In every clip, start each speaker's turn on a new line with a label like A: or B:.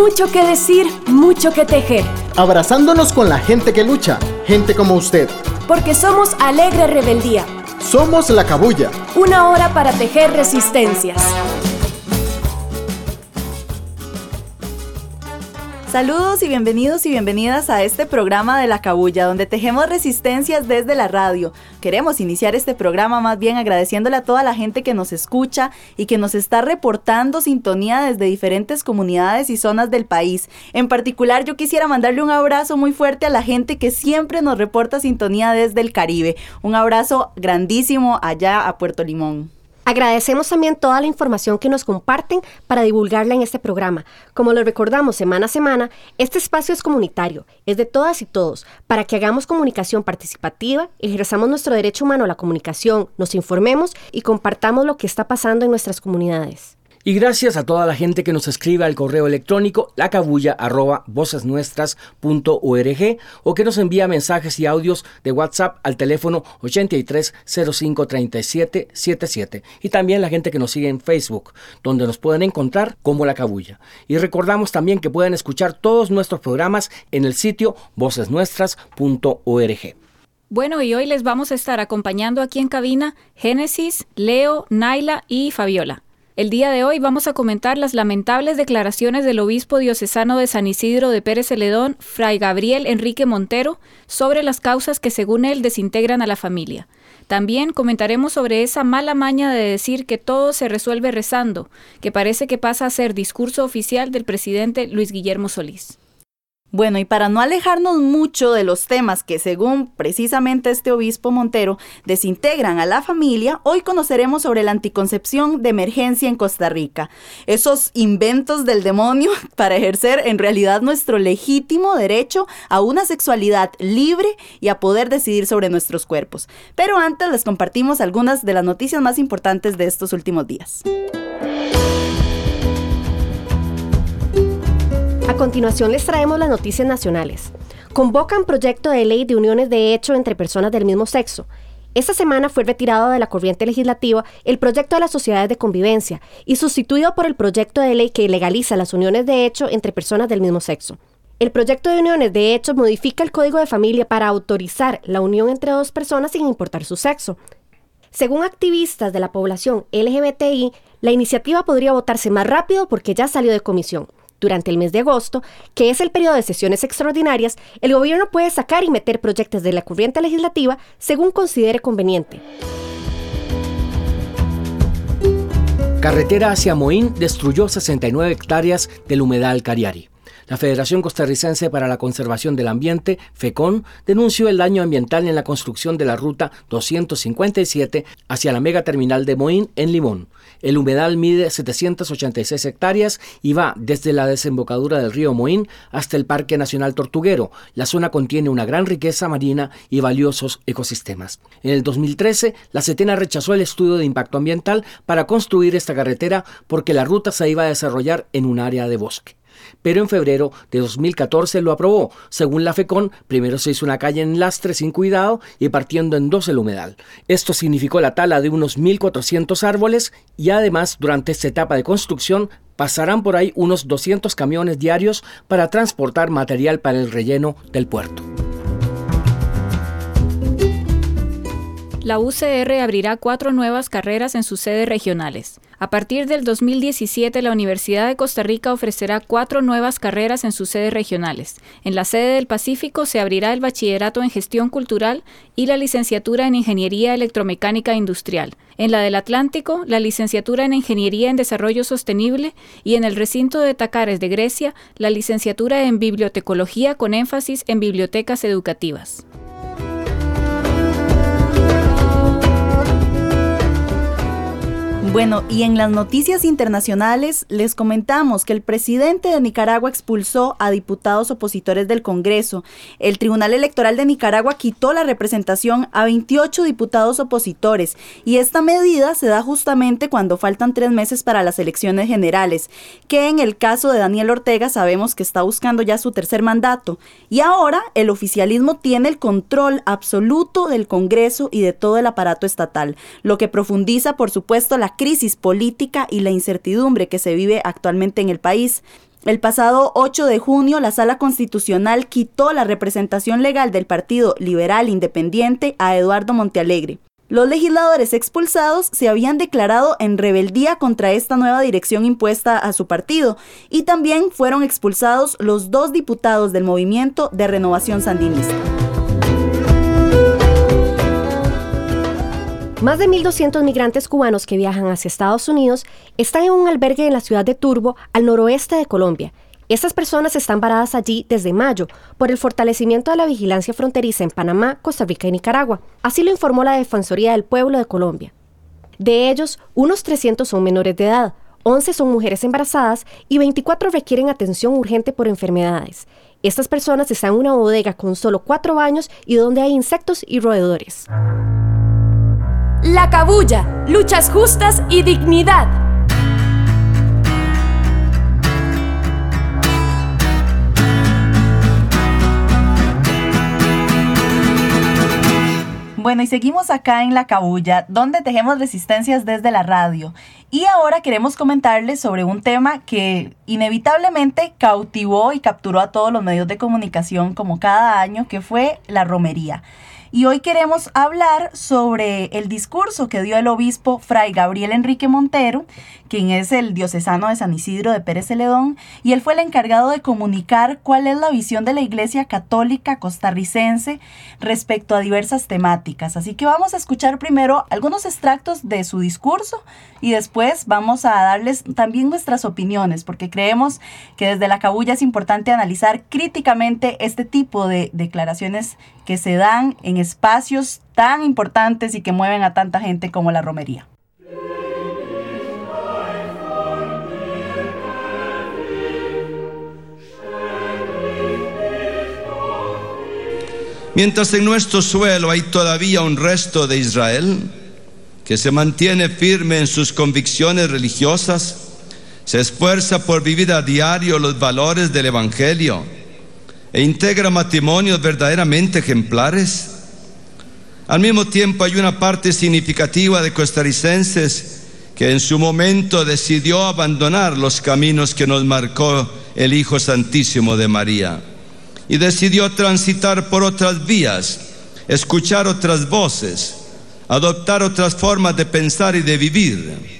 A: Mucho que decir, mucho que tejer.
B: Abrazándonos con la gente que lucha, gente como usted.
A: Porque somos Alegre Rebeldía.
B: Somos La Cabuya.
A: Una hora para tejer resistencias.
C: Saludos y bienvenidas a este programa de La Cabuya, donde tejemos resistencias desde la radio. Queremos iniciar este programa más bien agradeciéndole a toda la gente que nos escucha y que nos está reportando sintonía desde diferentes comunidades y zonas del país. En particular, yo quisiera mandarle un abrazo muy fuerte a la gente que siempre nos reporta sintonía desde el Caribe. Un abrazo grandísimo allá a Puerto Limón.
D: Agradecemos también toda la información que nos comparten para divulgarla en este programa. Como lo recordamos semana a semana, este espacio es comunitario, es de todas y todos, para que hagamos comunicación participativa, ejerzamos nuestro derecho humano a la comunicación, nos informemos y compartamos lo que está pasando en nuestras comunidades.
E: Y gracias a toda la gente que nos escribe al correo electrónico lacabuya@vocesnuestras.org o que nos envía mensajes y audios de WhatsApp al teléfono 83053777 y también la gente que nos sigue en Facebook, donde nos pueden encontrar como La Cabuya. Y recordamos también que pueden escuchar todos nuestros programas en el sitio vocesnuestras.org.
F: Bueno, y hoy les vamos a estar acompañando aquí en cabina Génesis, Leo, Naila y Fabiola. El día de hoy vamos a comentar las lamentables declaraciones del obispo diocesano de San Isidro de Pérez Celedón, Fray Gabriel Enrique Montero, sobre las causas que según él desintegran a la familia. También comentaremos sobre esa mala maña de decir que todo se resuelve rezando, que parece que pasa a ser discurso oficial del presidente Luis Guillermo Solís.
C: Bueno, y para no alejarnos mucho de los temas que según precisamente este obispo Montero desintegran a la familia, hoy conoceremos sobre la anticoncepción de emergencia en Costa Rica. Esos inventos del demonio para ejercer en realidad nuestro legítimo derecho a una sexualidad libre y a poder decidir sobre nuestros cuerpos. Pero antes les compartimos algunas de las noticias más importantes de estos últimos días.
D: A continuación les traemos las noticias nacionales. Convocan proyecto de ley de uniones de hecho entre personas del mismo sexo. Esta semana fue retirado de la corriente legislativa el proyecto de las sociedades de convivencia y sustituido por el proyecto de ley que legaliza las uniones de hecho entre personas del mismo sexo. El proyecto de uniones de hecho modifica el Código de Familia para autorizar la unión entre dos personas sin importar su sexo. Según activistas de la población LGBTI, la iniciativa podría votarse más rápido porque ya salió de comisión. Durante el mes de agosto, que es el periodo de sesiones extraordinarias, el gobierno puede sacar y meter proyectos de la corriente legislativa según considere conveniente.
E: Carretera hacia Moín destruyó 69 hectáreas del humedal Cariari. La Federación Costarricense para la Conservación del Ambiente, FECON, denunció el daño ambiental en la construcción de la ruta 257 hacia la megaterminal de Moín en Limón. El humedal mide 786 hectáreas y va desde la desembocadura del río Moín hasta el Parque Nacional Tortuguero. La zona contiene una gran riqueza marina y valiosos ecosistemas. En el 2013, la Setena rechazó el estudio de impacto ambiental para construir esta carretera porque la ruta se iba a desarrollar en un área de bosque. Pero en febrero de 2014 lo aprobó. Según la FECON, primero se hizo una calle en lastre sin cuidado y partiendo en dos el humedal. Esto significó la tala de unos 1.400 árboles y además durante esta etapa de construcción pasarán por ahí unos 200 camiones diarios para transportar material para el relleno del puerto.
F: La UCR abrirá 4 nuevas carreras en sus sedes regionales. A partir del 2017, la Universidad de Costa Rica ofrecerá 4 nuevas carreras en sus sedes regionales. En la sede del Pacífico se abrirá el Bachillerato en Gestión Cultural y la Licenciatura en Ingeniería Electromecánica Industrial. En la del Atlántico, la Licenciatura en Ingeniería en Desarrollo Sostenible y en el recinto de Tacares de Grecia, la Licenciatura en Bibliotecología con énfasis en bibliotecas educativas.
C: Bueno, y en las noticias internacionales les comentamos que el presidente de Nicaragua expulsó a diputados opositores del Congreso. El Tribunal Electoral de Nicaragua quitó la representación a 28 diputados opositores y esta medida se da justamente cuando faltan 3 meses para las elecciones generales, que en el caso de Daniel Ortega sabemos que está buscando ya su tercer mandato. Y ahora el oficialismo tiene el control absoluto del Congreso y de todo el aparato estatal, lo que profundiza, por supuesto, la crisis política y la incertidumbre que se vive actualmente en el país. El pasado 8 de junio, la Sala Constitucional quitó la representación legal del Partido Liberal Independiente a Eduardo Montealegre. Los legisladores expulsados se habían declarado en rebeldía contra esta nueva dirección impuesta a su partido y también fueron expulsados los 2 diputados del Movimiento de Renovación Sandinista.
D: Más de 1.200 migrantes cubanos que viajan hacia Estados Unidos están en un albergue en la ciudad de Turbo, al noroeste de Colombia. Estas personas están varadas allí desde mayo por el fortalecimiento de la vigilancia fronteriza en Panamá, Costa Rica y Nicaragua. Así lo informó la Defensoría del Pueblo de Colombia. De ellos, unos 300 son menores de edad, 11 son mujeres embarazadas y 24 requieren atención urgente por enfermedades. Estas personas están en una bodega con solo 4 baños y donde hay insectos y roedores.
A: La Cabulla, luchas justas y dignidad.
C: Bueno, y seguimos acá en La Cabulla, donde tejemos resistencias desde la radio. Y ahora queremos comentarles sobre un tema que inevitablemente cautivó y capturó a todos los medios de comunicación como cada año, que fue la romería. Y hoy queremos hablar sobre el discurso que dio el obispo Fray Gabriel Enrique Montero, quien es el diocesano de San Isidro de Pérez Celedón, y él fue el encargado de comunicar cuál es la visión de la Iglesia Católica costarricense respecto a diversas temáticas. Así que vamos a escuchar primero algunos extractos de su discurso y después vamos a darles también nuestras opiniones, porque creemos que desde La Cabulla es importante analizar críticamente este tipo de declaraciones que se dan en espacios tan importantes y que mueven a tanta gente como la romería.
G: Mientras en nuestro suelo hay todavía un resto de Israel que se mantiene firme en sus convicciones religiosas, se esfuerza por vivir a diario los valores del Evangelio e integra matrimonios verdaderamente ejemplares, al mismo tiempo hay una parte significativa de costarricenses que en su momento decidió abandonar los caminos que nos marcó el Hijo Santísimo de María y decidió transitar por otras vías, escuchar otras voces, adoptar otras formas de pensar y de vivir.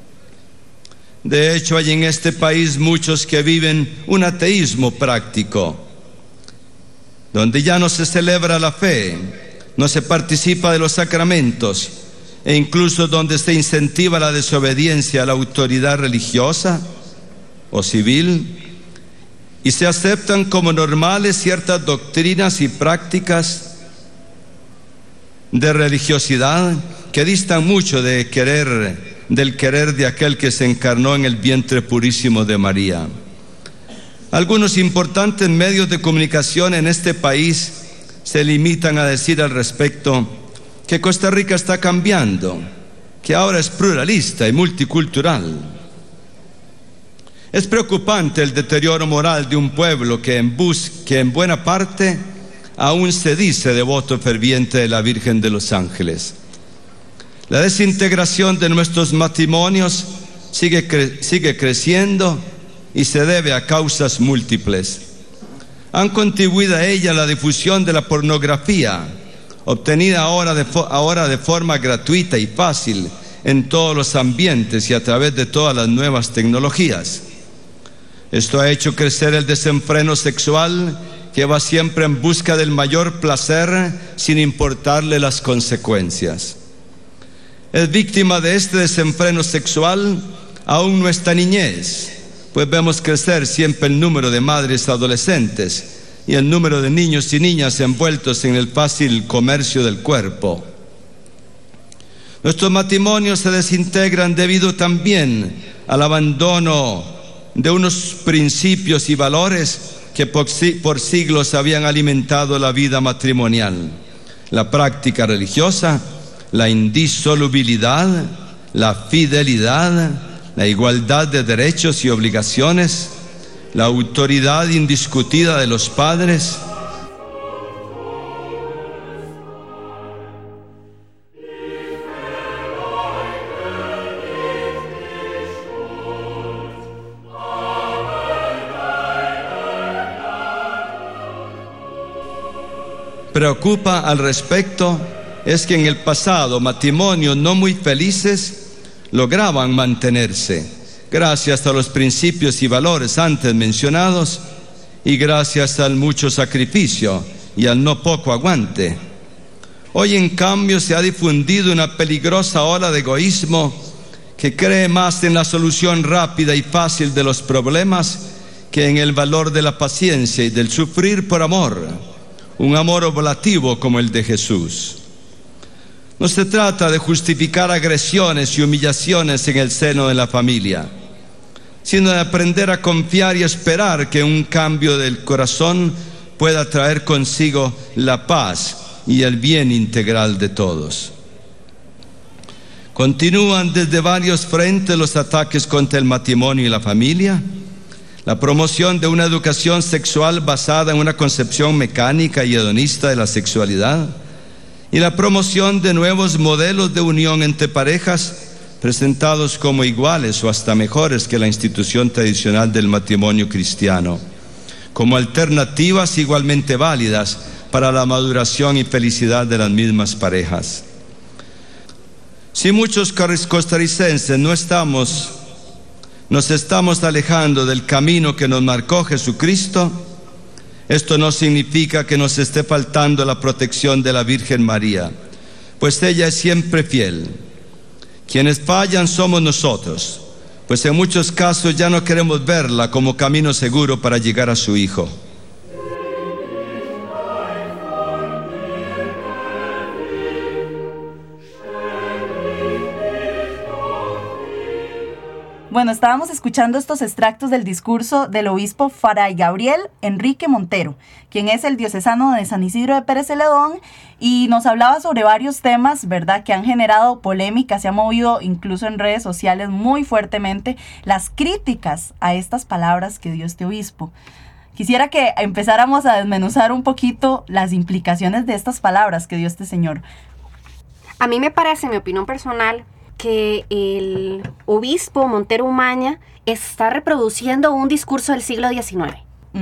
G: De hecho, hay en este país muchos que viven un ateísmo práctico, donde ya no se celebra la fe, no se participa de los sacramentos e incluso donde se incentiva la desobediencia a la autoridad religiosa o civil y se aceptan como normales ciertas doctrinas y prácticas de religiosidad que distan mucho del querer de aquel que se encarnó en el vientre purísimo de María. Algunos importantes medios de comunicación en este país se limitan a decir al respecto que Costa Rica está cambiando, que ahora es pluralista y multicultural. Es preocupante el deterioro moral de un pueblo que en buena parte aún se dice devoto ferviente de la Virgen de los Ángeles. La desintegración de nuestros matrimonios sigue creciendo y se debe a causas múltiples. Han contribuido a ella la difusión de la pornografía, obtenida ahora de forma gratuita y fácil en todos los ambientes y a través de todas las nuevas tecnologías. Esto ha hecho crecer el desenfreno sexual que va siempre en busca del mayor placer sin importarle las consecuencias. Es víctima de este desenfreno sexual aún nuestra niñez, pues vemos crecer siempre el número de madres adolescentes y el número de niños y niñas envueltos en el fácil comercio del cuerpo. Nuestros matrimonios se desintegran debido también al abandono de unos principios y valores que por siglos habían alimentado la vida matrimonial: la práctica religiosa, la indisolubilidad, la fidelidad, la igualdad de derechos y obligaciones, la autoridad indiscutida de los padres. preocupa al respecto es que en el pasado matrimonios no muy felices lograban mantenerse gracias a los principios y valores antes mencionados y gracias al mucho sacrificio y al no poco aguante. Hoy en cambio se ha difundido una peligrosa ola de egoísmo que cree más en la solución rápida y fácil de los problemas que en el valor de la paciencia y del sufrir por amor, un amor oblativo como el de Jesús. No se trata de justificar agresiones y humillaciones en el seno de la familia, sino de aprender a confiar y esperar que un cambio del corazón pueda traer consigo la paz y el bien integral de todos. Continúan desde varios frentes los ataques contra el matrimonio y la familia, la promoción de una educación sexual basada en una concepción mecánica y hedonista de la sexualidad, y la promoción de nuevos modelos de unión entre parejas presentados como iguales o hasta mejores que la institución tradicional del matrimonio cristiano, como alternativas igualmente válidas para la maduración y felicidad de las mismas parejas. Si muchos costarricenses nos estamos alejando del camino que nos marcó Jesucristo, esto no significa que nos esté faltando la protección de la Virgen María, pues ella es siempre fiel. Quienes fallan somos nosotros, pues en muchos casos ya no queremos verla como camino seguro para llegar a su Hijo.
C: Bueno, estábamos escuchando estos extractos del discurso del obispo Fray Gabriel Enrique Montero, quien es el diocesano de San Isidro de Pérez Celedón, y nos hablaba sobre varios temas, ¿verdad?, que han generado polémica, se ha movido incluso en redes sociales muy fuertemente las críticas a estas palabras que dio este obispo. Quisiera que empezáramos a desmenuzar un poquito las implicaciones de estas palabras que dio este señor.
D: A mí me parece, en mi opinión personal, que el obispo Montero Umaña está reproduciendo un discurso del siglo XIX.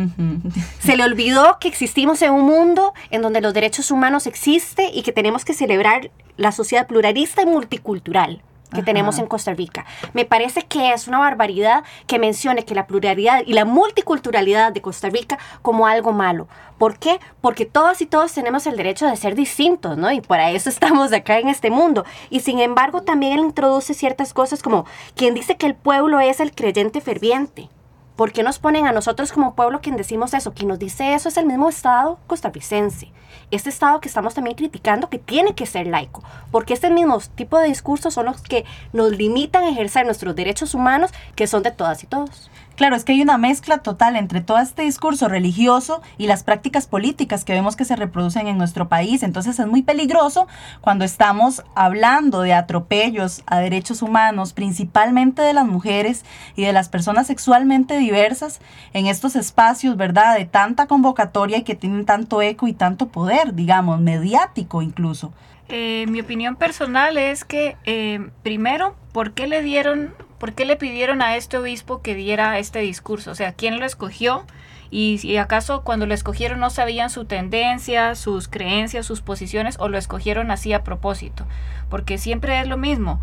D: Se le olvidó que existimos en un mundo en donde los derechos humanos existen y que tenemos que celebrar la sociedad pluralista y multicultural que tenemos en Costa Rica. Me parece que es una barbaridad que mencione que la pluralidad y la multiculturalidad de Costa Rica como algo malo. ¿Por qué? Porque todas y todos tenemos el derecho de ser distintos, ¿no? Y para eso estamos acá en este mundo. Y sin embargo también él introduce ciertas cosas como quien dice que el pueblo es el creyente ferviente. ¿Por qué nos ponen a nosotros como pueblo quien decimos eso? Quien nos dice eso es el mismo Estado costarricense. Este Estado que estamos también criticando que tiene que ser laico. Porque este mismo tipo de discursos son los que nos limitan a ejercer nuestros derechos humanos que son de todas y todos.
C: Claro, es que hay una mezcla total entre todo este discurso religioso y las prácticas políticas que vemos que se reproducen en nuestro país. Entonces es muy peligroso cuando estamos hablando de atropellos a derechos humanos, principalmente de las mujeres y de las personas sexualmente diversas en estos espacios, ¿verdad?, de tanta convocatoria y que tienen tanto eco y tanto poder, digamos, mediático incluso.
F: Mi opinión personal es que, primero, ¿por qué le pidieron a este obispo que diera este discurso? O sea, ¿quién lo escogió? Y si acaso cuando lo escogieron no sabían su tendencia, sus creencias, sus posiciones, o lo escogieron así a propósito. Porque siempre es lo mismo.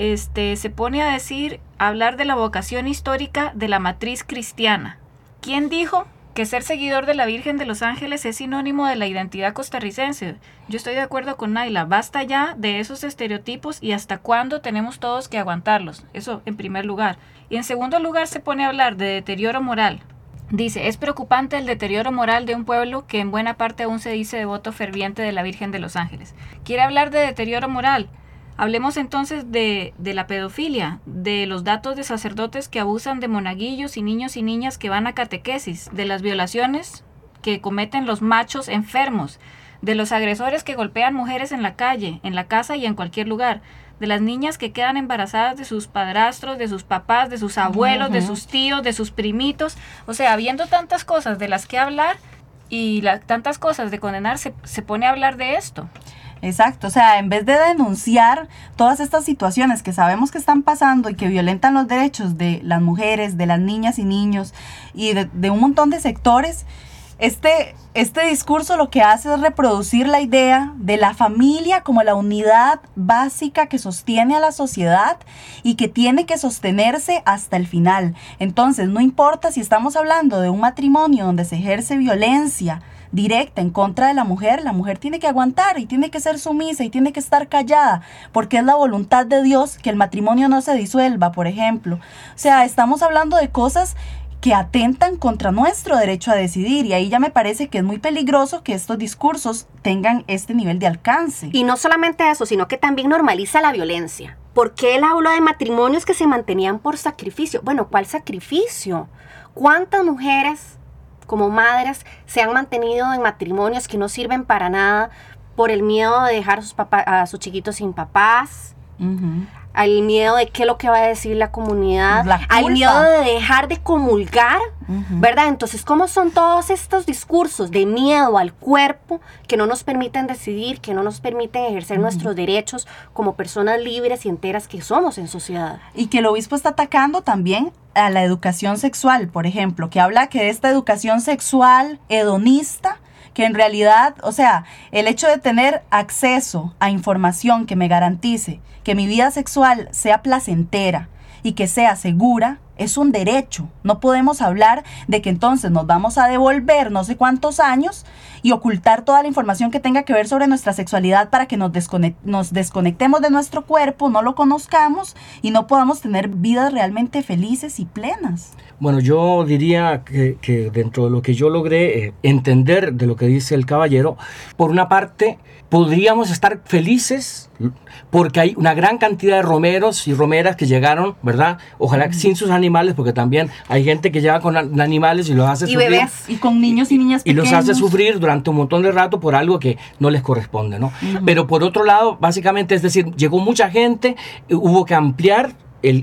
F: Se pone a hablar de la vocación histórica de la matriz cristiana. ¿Quién dijo que ser seguidor de la Virgen de los Ángeles es sinónimo de la identidad costarricense? Yo estoy de acuerdo con Naila, basta ya de esos estereotipos y hasta cuándo tenemos todos que aguantarlos, eso en primer lugar. Y en segundo lugar se pone a hablar de deterioro moral. Dice, es preocupante el deterioro moral de un pueblo que en buena parte aún se dice devoto ferviente de la Virgen de los Ángeles. ¿Quiere hablar de deterioro moral? Hablemos entonces de la pedofilia, de los datos de sacerdotes que abusan de monaguillos y niñas que van a catequesis, de las violaciones que cometen los machos enfermos, de los agresores que golpean mujeres en la calle, en la casa y en cualquier lugar, de las niñas que quedan embarazadas de sus padrastros, de sus papás, de sus abuelos, de sus tíos, de sus primitos. O sea, habiendo tantas cosas de las que hablar y tantas cosas de condenar, se pone a hablar de esto.
C: Exacto, o sea, en vez de denunciar todas estas situaciones que sabemos que están pasando y que violentan los derechos de las mujeres, de las niñas y niños y de un montón de sectores, Este discurso lo que hace es reproducir la idea de la familia como la unidad básica que sostiene a la sociedad y que tiene que sostenerse hasta el final. Entonces, no importa si estamos hablando de un matrimonio donde se ejerce violencia directa en contra de la mujer tiene que aguantar y tiene que ser sumisa y tiene que estar callada, porque es la voluntad de Dios que el matrimonio no se disuelva, por ejemplo. O sea, estamos hablando de cosas que atentan contra nuestro derecho a decidir, y ahí ya me parece que es muy peligroso que estos discursos tengan este nivel de alcance.
D: Y no solamente eso, sino que también normaliza la violencia. ¿Por qué él habló de matrimonios que se mantenían por sacrificio? Bueno, ¿cuál sacrificio? ¿Cuántas mujeres como madres se han mantenido en matrimonios que no sirven para nada por el miedo de dejar a sus chiquitos sin papás? Uh-huh. Al miedo de qué es lo que va a decir la comunidad, al miedo de dejar de comulgar, ¿verdad? Entonces, ¿cómo son todos estos discursos de miedo al cuerpo que no nos permiten decidir, que no nos permiten ejercer nuestros derechos como personas libres y enteras que somos en sociedad?
C: Y que el obispo está atacando también a la educación sexual, por ejemplo, que habla que esta educación sexual hedonista, que en realidad, o sea, el hecho de tener acceso a información que me garantice que mi vida sexual sea placentera y que sea segura, es un derecho. No podemos hablar de que entonces nos vamos a devolver no sé cuántos años y ocultar toda la información que tenga que ver sobre nuestra sexualidad para que nos desconectemos de nuestro cuerpo, no lo conozcamos y no podamos tener vidas realmente felices y plenas.
E: Bueno, yo diría que dentro de lo que yo logré entender de lo que dice el caballero, por una parte podríamos estar felices porque hay una gran cantidad de romeros y romeras que llegaron, ¿verdad? Ojalá sin sus animales, porque también hay gente que llega con animales y los hace sufrir. Y
C: bebés, y con niños y niñas pequeños.
E: Y los hace sufrir durante un montón de rato por algo que no les corresponde, ¿no? Pero por otro lado, básicamente, es decir, llegó mucha gente, hubo que ampliar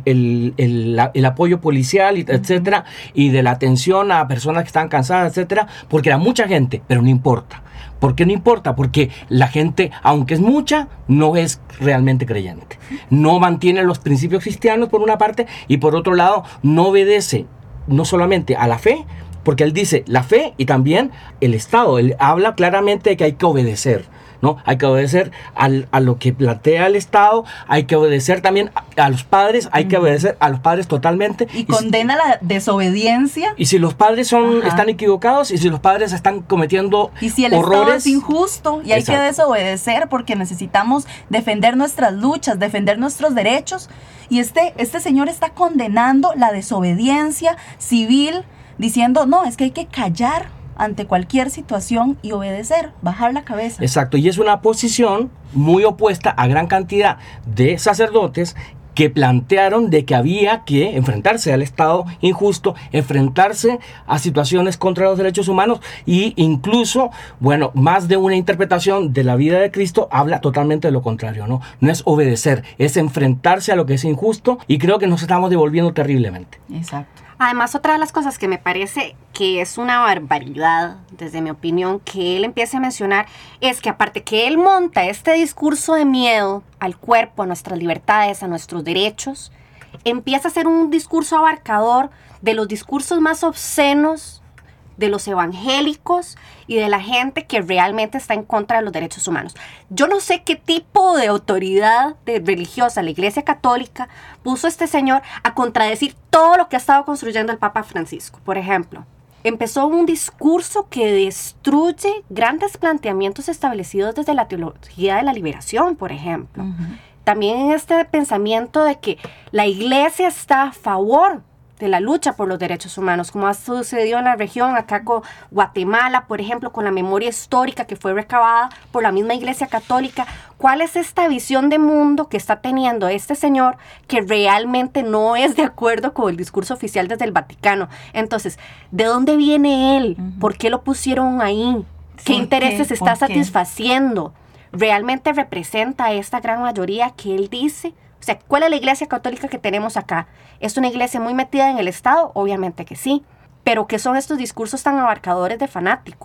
E: el apoyo policial, etcétera, y de la atención a personas que están cansadas, etcétera, porque era mucha gente, pero no importa. ¿Por qué no importa? Porque la gente, aunque es mucha, no es realmente creyente. No mantiene los principios cristianos por una parte, y por otro lado no obedece no solamente a la fe, porque él dice la fe y también el Estado. Él habla claramente de que hay que obedecer, ¿no? Hay que obedecer a lo que plantea el Estado, hay que obedecer también a los padres, hay que obedecer a los padres totalmente.
C: Y condena la desobediencia.
E: Y si los padres están equivocados, y si los padres están cometiendo
C: y si el
E: horrores,
C: Estado es injusto, y hay que desobedecer porque necesitamos defender nuestras luchas, defender nuestros derechos. Y este señor está condenando la desobediencia civil, diciendo, no, es que hay que callar ante cualquier situación y obedecer, bajar la cabeza.
E: Exacto, y es una posición muy opuesta a gran cantidad de sacerdotes que plantearon de que había que enfrentarse al Estado injusto, enfrentarse a situaciones contra los derechos humanos, y incluso, bueno, más de una interpretación de la vida de Cristo habla totalmente de lo contrario, ¿no? No es obedecer, es enfrentarse a lo que es injusto, y creo que nos estamos devolviendo terriblemente.
C: Exacto.
D: Además, otra de las cosas que me parece que es una barbaridad, desde mi opinión, que él empiece a mencionar, es que aparte que él monta este discurso de miedo al cuerpo, a nuestras libertades, a nuestros derechos, empieza a hacer un discurso abarcador de los discursos más obscenos de los evangélicos y de la gente que realmente está en contra de los derechos humanos. Yo no sé qué tipo de autoridad religiosa la Iglesia Católica puso este señor a contradecir todo lo que ha estado construyendo el Papa Francisco. Por ejemplo, empezó un discurso que destruye grandes planteamientos establecidos desde la teología de la liberación, por ejemplo. También este pensamiento de que la Iglesia está a favor de la lucha por los derechos humanos, como ha sucedido en la región, acá con Guatemala, por ejemplo, con la memoria histórica que fue recabada por la misma Iglesia Católica. ¿Cuál es esta visión de mundo que está teniendo este señor que realmente no es de acuerdo con el discurso oficial desde el Vaticano? Entonces, ¿de dónde viene él? ¿Por qué lo pusieron ahí? ¿Qué intereses está satisfaciendo? ¿Realmente representa a esta gran mayoría que él dice? O sea, ¿cuál es la Iglesia Católica que tenemos acá? ¿Es una iglesia muy metida en el Estado? Obviamente que sí. Pero ¿qué son estos discursos tan abarcadores de fanáticos?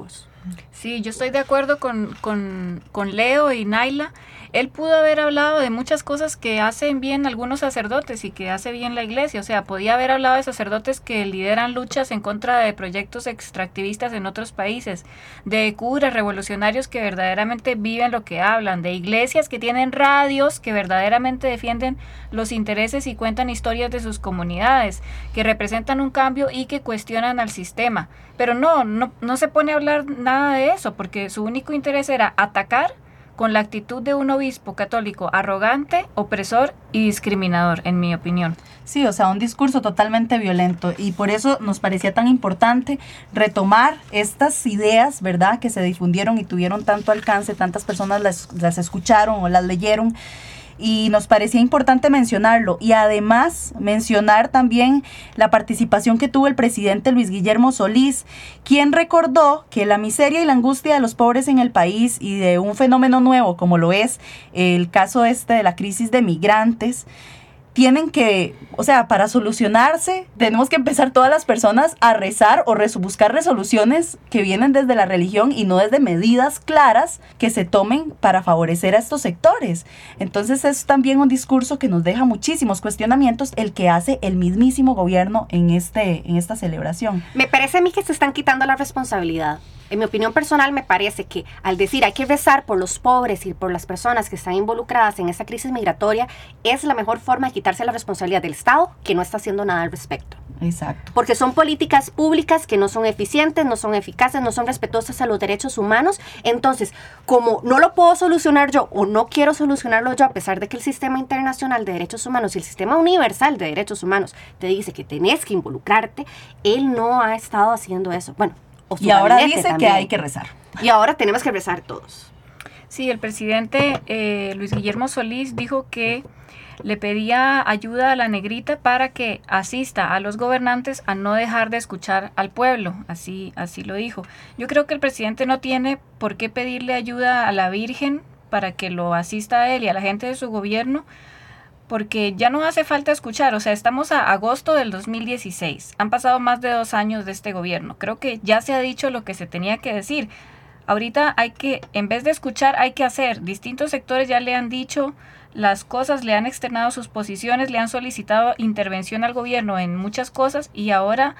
F: Sí, yo estoy de acuerdo con Leo y Naila. Él pudo haber hablado de muchas cosas que hacen bien algunos sacerdotes y que hace bien la iglesia. O sea, podía haber hablado de sacerdotes que lideran luchas en contra de proyectos extractivistas en otros países, de curas revolucionarios que verdaderamente viven lo que hablan, de iglesias que tienen radios que verdaderamente defienden los intereses y cuentan historias de sus comunidades, que representan un cambio y que cuestionan al sistema. Pero no se pone a hablar nada de eso, porque su único interés era atacar con la actitud de un obispo católico arrogante, opresor y discriminador, en mi opinión.
C: Sí, o sea, un discurso totalmente violento, y por eso nos parecía tan importante retomar estas ideas, ¿verdad?, que se difundieron y tuvieron tanto alcance, tantas personas las escucharon o las leyeron, y nos parecía importante mencionarlo, y además mencionar también la participación que tuvo el presidente Luis Guillermo Solís, quien recordó que la miseria y la angustia de los pobres en el país y de un fenómeno nuevo como lo es el caso de la crisis de migrantes, tienen que, o sea, para solucionarse, tenemos que empezar todas las personas a rezar o buscar resoluciones que vienen desde la religión y no desde medidas claras que se tomen para favorecer a estos sectores. Entonces es también un discurso que nos deja muchísimos cuestionamientos, el que hace el mismísimo gobierno en esta celebración.
D: Me parece a mí que se están quitando la responsabilidad. En mi opinión personal, me parece que al decir hay que rezar por los pobres y por las personas que están involucradas en esta crisis migratoria, es la mejor forma de quitarse la responsabilidad del Estado, que no está haciendo nada al respecto.
C: Exacto.
D: Porque son políticas públicas que no son eficientes, no son eficaces, no son respetuosas a los derechos humanos. Entonces, como no lo puedo solucionar yo o no quiero solucionarlo yo, a pesar de que el sistema internacional de derechos humanos y el sistema universal de derechos humanos te dice que tenés que involucrarte, él no ha estado haciendo eso. Bueno,
C: y ahora dice también que hay que rezar.
D: Y ahora tenemos que rezar todos.
F: Sí, el presidente Luis Guillermo Solís dijo que le pedía ayuda a la negrita para que asista a los gobernantes a no dejar de escuchar al pueblo. Así lo dijo. Yo creo que el presidente no tiene por qué pedirle ayuda a la Virgen para que lo asista a él y a la gente de su gobierno, porque ya no hace falta escuchar. O sea, estamos a agosto del 2016. Han pasado más de 2 años de este gobierno. Creo que ya se ha dicho lo que se tenía que decir. Ahorita en vez de escuchar, hay que hacer. Distintos sectores ya le han dicho las cosas, le han externado sus posiciones, le han solicitado intervención al gobierno en muchas cosas, y ahora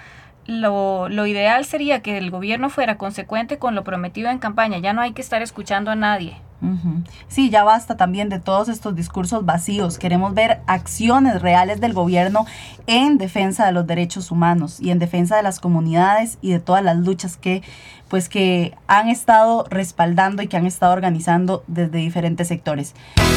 F: lo ideal sería que el gobierno fuera consecuente con lo prometido en campaña. Ya no hay que estar escuchando a nadie.
C: Sí, ya basta también de todos estos discursos vacíos. Queremos ver acciones reales del gobierno en defensa de los derechos humanos y en defensa de las comunidades y de todas las luchas que han estado respaldando y que han estado organizando desde diferentes sectores.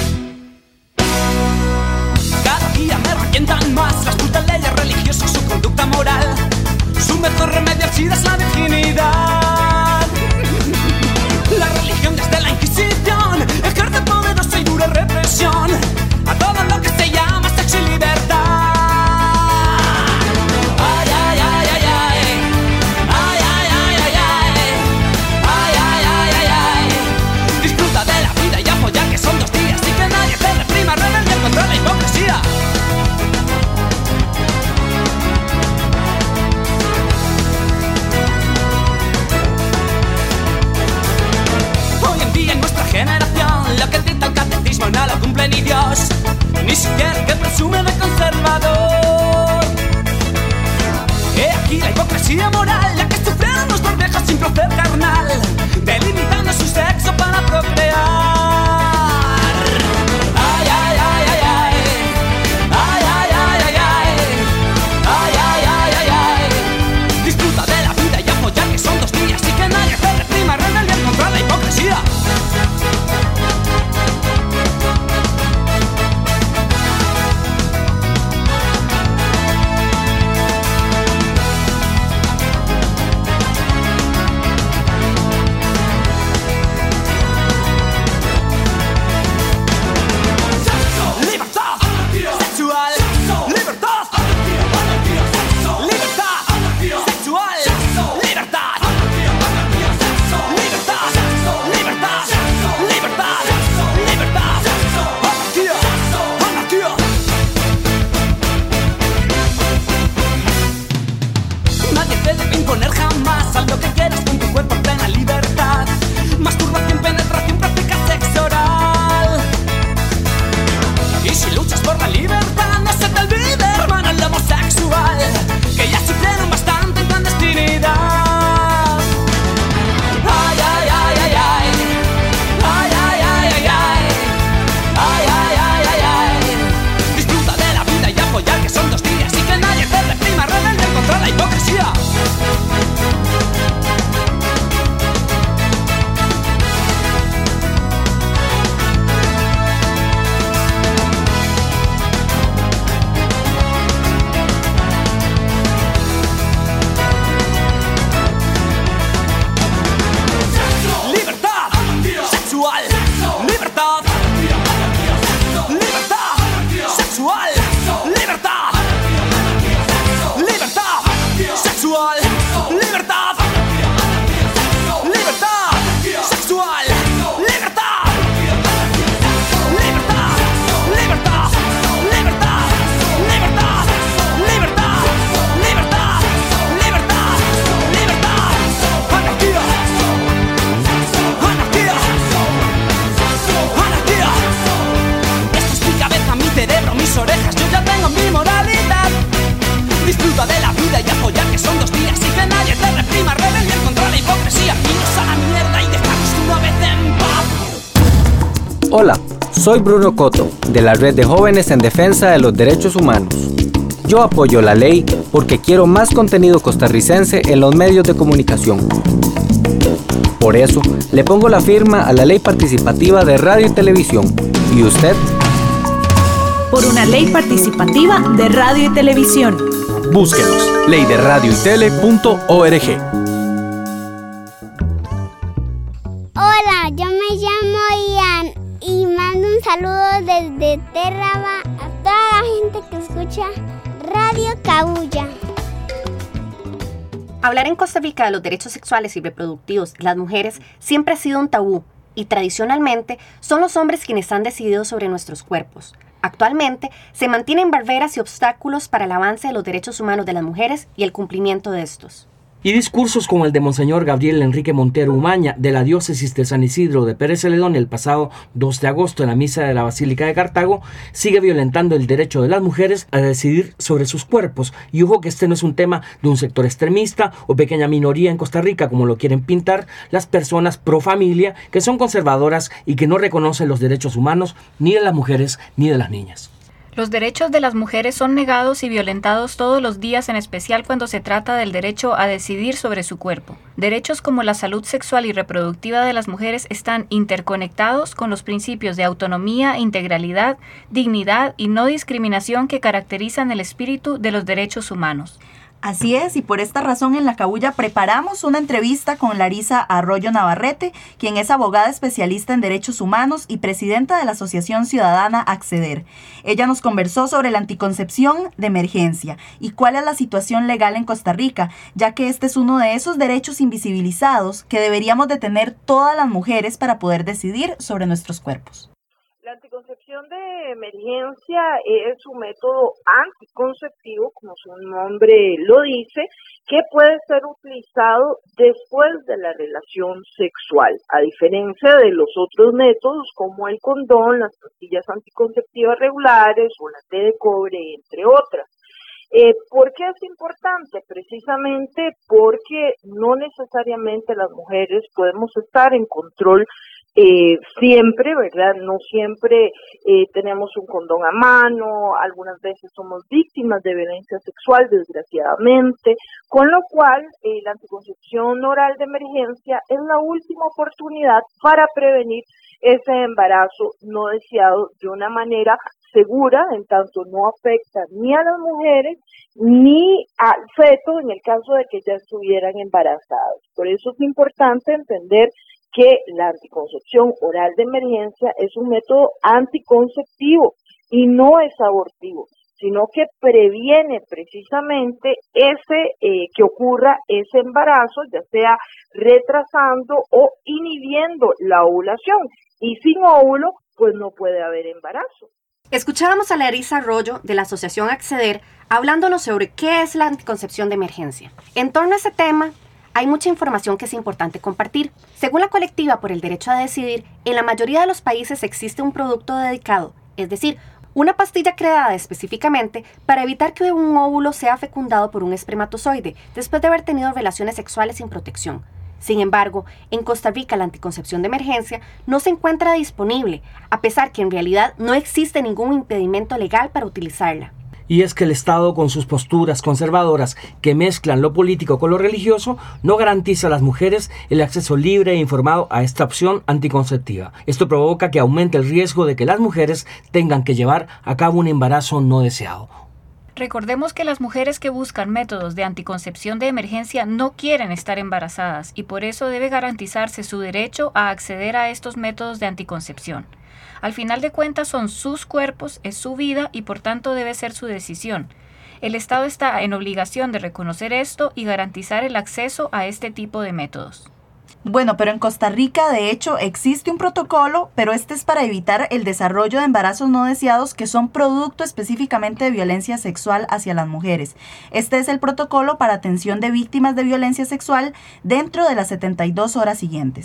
H: Cada día me revientan más las putas leyes religiosas, su conducta moral. Su mejor remedio al SIDA es la virginidad. La religión desde la Inquisición ejerce poderosa y dura represión a todo lo que se llama sexo y libertad. Ay, ay, ay, ay, ay. Ay, ay, ay, ay, ay. Ay, ay, ay, ay, ay. Disfruta de la vida y apoya que son 2 días y que nadie te reprima, rebelde contra la hipocresía.
I: Hola, soy Bruno Coto, de la Red de Jóvenes en Defensa de los Derechos Humanos. Yo apoyo la ley porque quiero más contenido costarricense en los medios de comunicación. Por eso, le pongo la firma a la Ley Participativa de Radio y Televisión. ¿Y usted?
C: Por una ley participativa de radio y televisión.
J: Búsquenos, leyderadioytele.org.
K: Hola, yo me llamo Ian y mando un saludo desde Terraba a toda la gente que escucha Radio Cabuya.
D: Hablar en Costa Rica de los derechos sexuales y reproductivos de las mujeres siempre ha sido un tabú y tradicionalmente son los hombres quienes han decidido sobre nuestros cuerpos. Actualmente se mantienen barreras y obstáculos para el avance de los derechos humanos de las mujeres y el cumplimiento de estos.
E: Y discursos como el de Monseñor Gabriel Enrique Montero Umaña de la diócesis de San Isidro de Pérez Celedón el pasado 2 de agosto en la misa de la Basílica de Cartago sigue violentando el derecho de las mujeres a decidir sobre sus cuerpos. Y ojo que este no es un tema de un sector extremista o pequeña minoría en Costa Rica como lo quieren pintar las personas pro familia que son conservadoras y que no reconocen los derechos humanos ni de las mujeres ni de las niñas.
F: Los derechos de las mujeres son negados y violentados todos los días, en especial cuando se trata del derecho a decidir sobre su cuerpo. Derechos como la salud sexual y reproductiva de las mujeres están interconectados con los principios de autonomía, integralidad, dignidad y no discriminación que caracterizan el espíritu de los derechos humanos.
C: Así es, y por esta razón en La Cabuya preparamos una entrevista con Larisa Arroyo Navarrete, quien es abogada especialista en derechos humanos y presidenta de la Asociación Ciudadana Acceder. Ella nos conversó sobre la anticoncepción de emergencia y cuál es la situación legal en Costa Rica, ya que este es uno de esos derechos invisibilizados que deberíamos de tener todas las mujeres para poder decidir sobre nuestros cuerpos.
L: La anticoncepción de emergencia es un método anticonceptivo, como su nombre lo dice, que puede ser utilizado después de la relación sexual, a diferencia de los otros métodos como el condón, las pastillas anticonceptivas regulares o la T de cobre, entre otras. ¿Por qué es importante? Precisamente porque no necesariamente las mujeres podemos estar en control siempre, ¿verdad? No siempre tenemos un condón a mano, algunas veces somos víctimas de violencia sexual, desgraciadamente, con lo cual la anticoncepción oral de emergencia es la última oportunidad para prevenir ese embarazo no deseado de una manera segura, en tanto no afecta ni a las mujeres ni al feto en el caso de que ya estuvieran embarazadas. Por eso es importante entender que la anticoncepción oral de emergencia es un método anticonceptivo y no es abortivo, sino que previene precisamente que ocurra ese embarazo, ya sea retrasando o inhibiendo la ovulación. Y sin óvulo, pues no puede haber embarazo.
D: Escuchábamos a Larisa Arroyo de la Asociación Acceder hablándonos sobre qué es la anticoncepción de emergencia. En torno a ese tema, hay mucha información que es importante compartir. Según la Colectiva por el Derecho a Decidir, en la mayoría de los países existe un producto dedicado, es decir, una pastilla creada específicamente para evitar que un óvulo sea fecundado por un espermatozoide después de haber tenido relaciones sexuales sin protección. Sin embargo, en Costa Rica la anticoncepción de emergencia no se encuentra disponible, a pesar que en realidad no existe ningún impedimento legal para utilizarla.
E: Y es que el Estado, con sus posturas conservadoras que mezclan lo político con lo religioso, no garantiza a las mujeres el acceso libre e informado a esta opción anticonceptiva. Esto provoca que aumente el riesgo de que las mujeres tengan que llevar a cabo un embarazo no deseado.
F: Recordemos que las mujeres que buscan métodos de anticoncepción de emergencia no quieren estar embarazadas y por eso debe garantizarse su derecho a acceder a estos métodos de anticoncepción. Al final de cuentas son sus cuerpos, es su vida y por tanto debe ser su decisión. El Estado está en obligación de reconocer esto y garantizar el acceso a este tipo de métodos.
C: Bueno, pero en Costa Rica, de hecho, existe un protocolo, pero este es para evitar el desarrollo de embarazos no deseados que son producto específicamente de violencia sexual hacia las mujeres. Este es el protocolo para atención de víctimas de violencia sexual dentro de las 72 horas siguientes.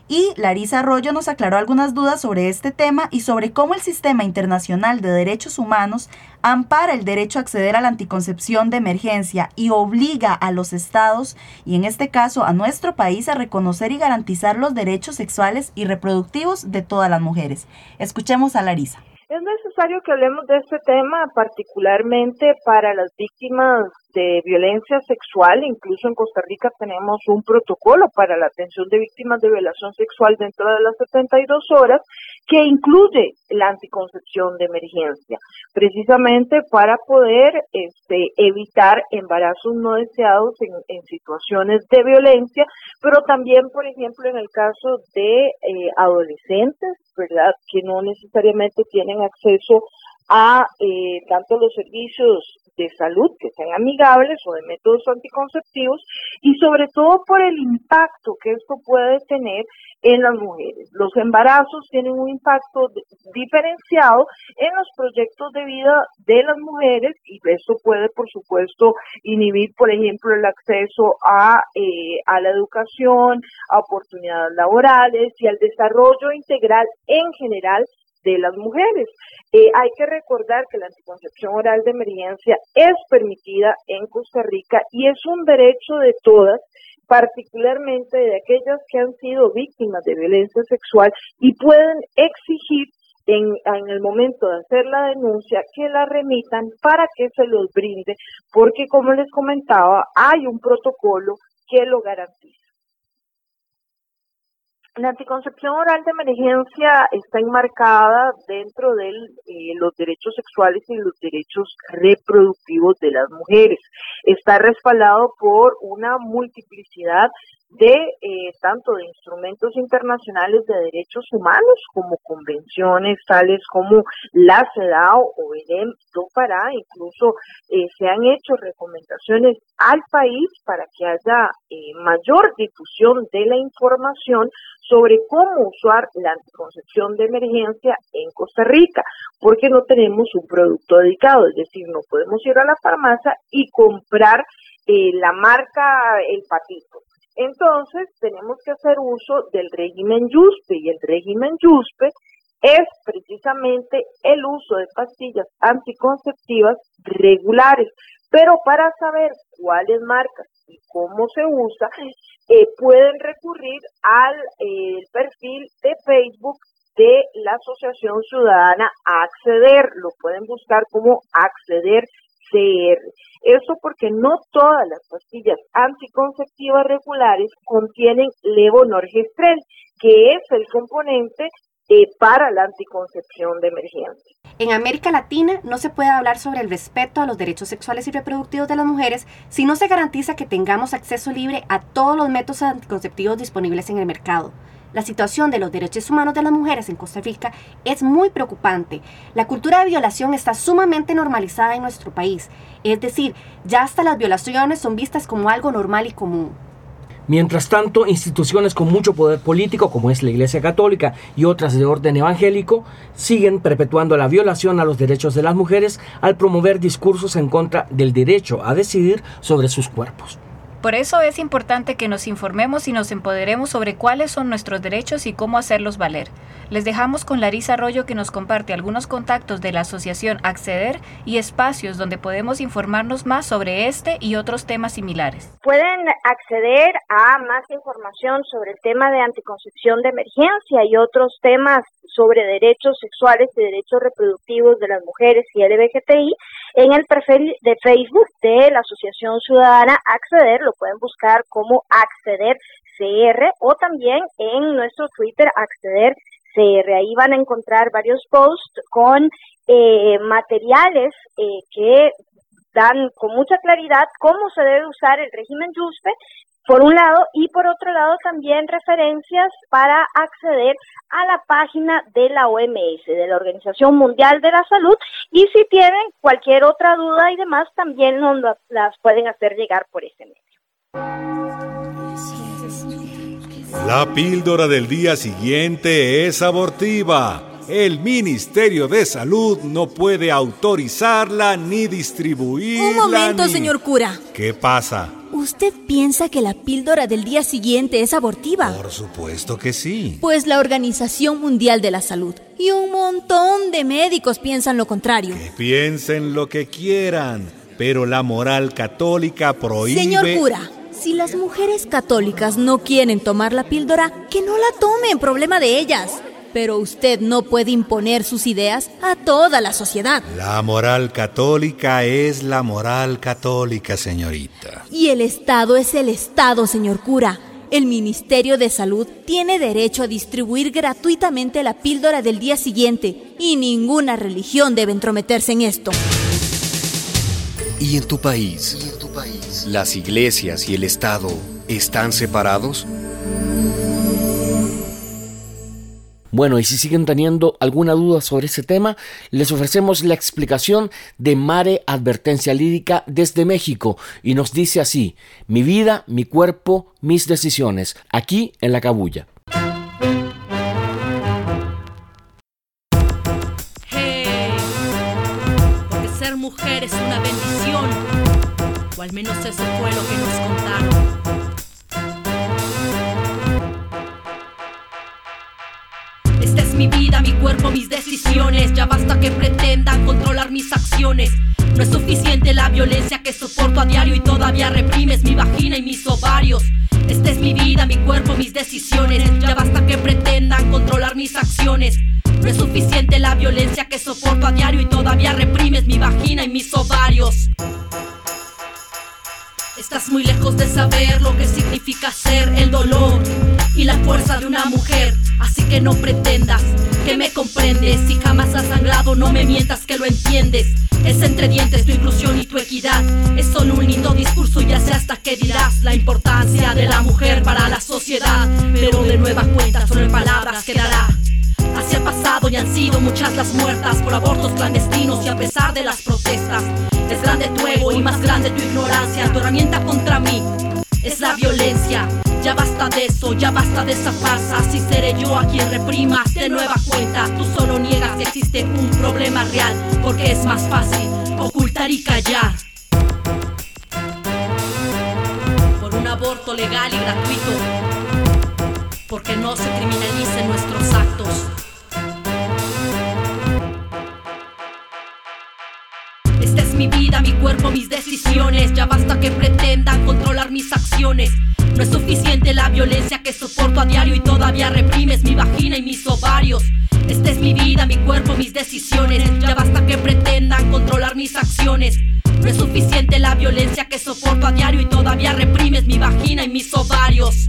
C: Y Larisa Arroyo nos aclaró algunas dudas sobre este tema y sobre cómo el Sistema Internacional de Derechos Humanos ampara el derecho a acceder a la anticoncepción de emergencia y obliga a los estados, y en este caso a nuestro país, a reconocer y garantizar los derechos sexuales y reproductivos de todas las mujeres. Escuchemos a Larisa.
L: Es necesario que hablemos de este tema, particularmente para las víctimas de violencia sexual. Incluso en Costa Rica tenemos un protocolo para la atención de víctimas de violación sexual dentro de las 72 horas que incluye la anticoncepción de emergencia, precisamente para poder evitar embarazos no deseados en situaciones de violencia, pero también, por ejemplo, en el caso de adolescentes, ¿verdad?, que no necesariamente tienen acceso a tanto los servicios de salud que sean amigables o de métodos anticonceptivos, y sobre todo por el impacto que esto puede tener en las mujeres. Los embarazos tienen un impacto diferenciado en los proyectos de vida de las mujeres, y esto puede, por supuesto, inhibir, por ejemplo, el acceso a la educación, a oportunidades laborales y al desarrollo integral en general de las mujeres. Hay que recordar que la anticoncepción oral de emergencia es permitida en Costa Rica y es un derecho de todas, particularmente de aquellas que han sido víctimas de violencia sexual y pueden exigir en el momento de hacer la denuncia que la remitan para que se los brinde, porque, como les comentaba, hay un protocolo que lo garantiza. La anticoncepción oral de emergencia está enmarcada dentro de los derechos sexuales y los derechos reproductivos de las mujeres. Está respaldado por una multiplicidad de tanto de instrumentos internacionales de derechos humanos como convenciones tales como la CEDAW o el DOPARA. Incluso se han hecho recomendaciones al país para que haya mayor difusión de la información sobre cómo usar la anticoncepción de emergencia en Costa Rica, porque no tenemos un producto dedicado, es decir, no podemos ir a la farmacia y comprar la marca El Patito. Entonces, tenemos que hacer uso del régimen YUSPE, y el régimen YUSPE es precisamente el uso de pastillas anticonceptivas regulares. Pero para saber cuáles marcas y cómo se usa, pueden recurrir al perfil de Facebook de la Asociación Ciudadana Acceder. Lo pueden buscar como Acceder CR. Eso porque no todas las pastillas anticonceptivas regulares contienen levonorgestrel, que es el componente para la anticoncepción de emergencia.
D: En América Latina no se puede hablar sobre el respeto a los derechos sexuales y reproductivos de las mujeres si no se garantiza que tengamos acceso libre a todos los métodos anticonceptivos disponibles en el mercado. La situación de los derechos humanos de las mujeres en Costa Rica es muy preocupante. La cultura de violación está sumamente normalizada en nuestro país. Es decir, ya hasta las violaciones son vistas como algo normal y común.
E: Mientras tanto, instituciones con mucho poder político, como es la Iglesia Católica y otras de orden evangélico, siguen perpetuando la violación a los derechos de las mujeres al promover discursos en contra del derecho a decidir sobre sus cuerpos.
F: Por eso es importante que nos informemos y nos empoderemos sobre cuáles son nuestros derechos y cómo hacerlos valer. Les dejamos con Larisa Arroyo, que nos comparte algunos contactos de la Asociación Acceder y espacios donde podemos informarnos más sobre este y otros temas similares.
L: Pueden acceder a más información sobre el tema de anticoncepción de emergencia y otros temas sobre derechos sexuales y derechos reproductivos de las mujeres y LGBTI en el perfil de Facebook de la Asociación Ciudadana Acceder. Lo pueden buscar como Acceder CR, o también en nuestro Twitter Acceder CR. Ahí van a encontrar varios posts con materiales que dan con mucha claridad cómo se debe usar el régimen YUSPE, por un lado, y por otro lado también referencias para acceder a la página de la OMS, de la Organización Mundial de la Salud, y si tienen cualquier otra duda y demás, también nos las pueden hacer llegar por ese medio.
J: La píldora del día siguiente es abortiva. El Ministerio de Salud no puede autorizarla ni distribuirla.
M: Un momento, señor cura.
J: ¿Qué pasa?
M: ¿usted piensa que la píldora del día siguiente es abortiva?
J: Por supuesto que sí.
M: Pues la Organización Mundial de la Salud y un montón de médicos piensan lo contrario.
J: Que piensen lo que quieran, pero la moral católica prohíbe...
M: Señor cura, si las mujeres católicas no quieren tomar la píldora, que no la tomen, problema de ellas. Pero usted no puede imponer sus ideas a toda la sociedad.
J: La moral católica es la moral católica, señorita.
M: Y el Estado es el Estado, señor cura. El Ministerio de Salud tiene derecho a distribuir gratuitamente la píldora del día siguiente y ninguna religión debe entrometerse en esto.
N: ¿Y en tu país? ¿Las iglesias y el Estado están separados?
E: Bueno, y si siguen teniendo alguna duda sobre ese tema, les ofrecemos la explicación de Mare Advertencia Lírica desde México y nos dice así: mi vida, mi cuerpo, mis decisiones, aquí en La Cabulla.
O: Hey, porque ser mujer es una bendición, o al menos eso fue lo que nos contaron. Esta es mi vida, mi cuerpo, mis decisiones. Ya basta que pretendan controlar mis acciones. No es suficiente la violencia que soporto a diario y todavía reprimes mi vagina y mis ovarios. Esta es mi vida, mi cuerpo, mis decisiones. Ya basta que pretendan controlar mis acciones. No es suficiente la violencia que soporto a diario y todavía reprimes mi vagina y mis ovarios. Estás muy lejos de saber lo que significa ser el dolor y la fuerza de una mujer. Así que no pretendas que me comprendes. Si jamás has sangrado, no me mientas que lo entiendes. Es entre dientes tu inclusión y tu equidad. Es solo un lindo discurso, ya sé hasta qué dirás. La importancia de la mujer para la sociedad, pero de nueva cuenta solo en palabras quedará. Así ha pasado y han sido muchas las muertas por abortos clandestinos y a pesar de las protestas. Es grande tu ego y más grande tu ignorancia. Tu herramienta contra mí es la violencia. Ya basta de eso, ya basta de esa farsa. Si seré yo a quien reprimas de nueva cuenta. Tú solo niegas que existe un problema real, porque es más fácil ocultar y callar. Por un aborto legal y gratuito, porque no se criminalicen nuestros actos. Esta es mi vida, mi cuerpo, mis decisiones. Ya basta que pretendan controlar mis acciones. No es suficiente la violencia que soporto a diario y todavía reprimes mi vagina y mis ovarios. Esta es mi vida, mi cuerpo, mis decisiones. Ya basta que pretendan controlar mis acciones. No es suficiente la violencia que soporto a diario y todavía reprimes mi vagina y mis ovarios.